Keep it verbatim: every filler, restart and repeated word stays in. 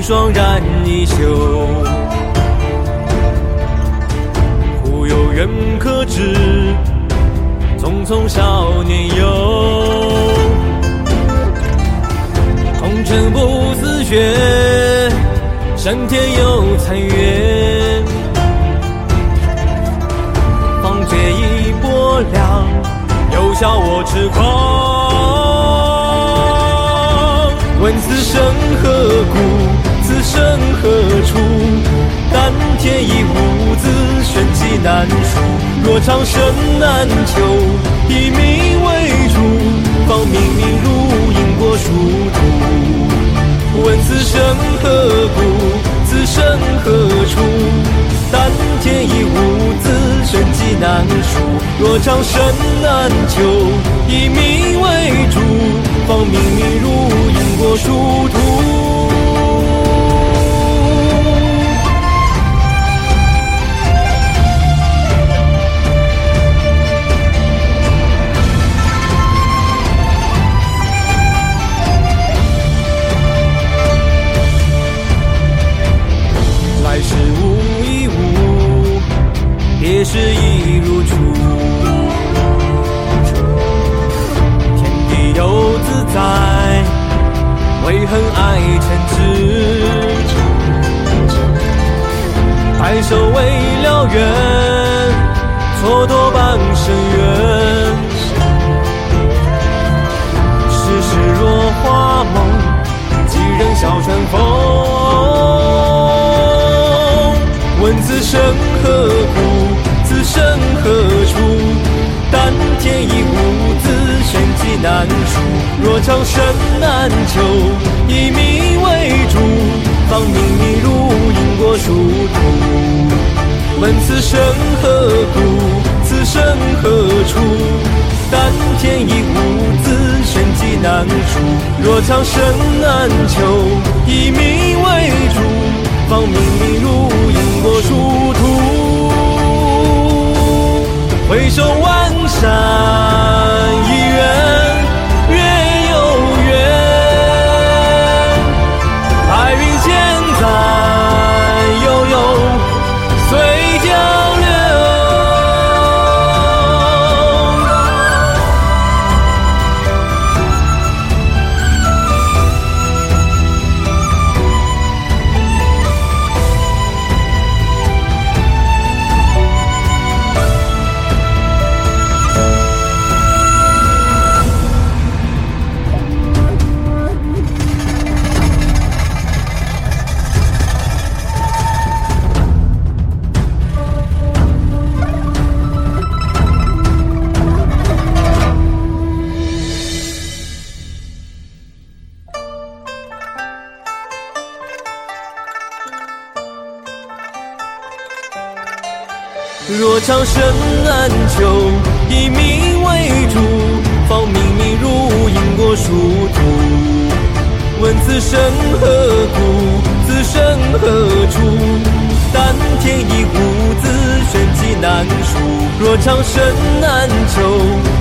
霜染衣袖。忽有远客至，匆匆少年游。红尘不似雪，山天有残月。方觉一波凉，又笑我痴狂。问此生何故，此生何处？丹田一无字，玄机难书。若长生难求，以命为主，方明明如因果殊途。问此生何故，此生何处？丹田一无字，玄机难书。若长生难求，以命为主，方明明如因果殊途。来时无一物，别时一如初。天地有自在，为恨爱嗔痴。抬手为了缘，蹉跎半生缘。世事若花梦，几人笑春风。问此生何故，此生何处？丹田一无字，玄机难书。若长生难求，以命为主，方明明如因果殊途。问此生何故，此生何处？丹田一无字，玄机难书。若长生难求，以命为主，方明明如因果殊途。回首万山一缘，月有圆。白云千载悠悠，随江流。若长生难求，以命为主，方明明如因果殊途。问此生何故，此生何处？丹田一无字，玄机难书。若长生难求，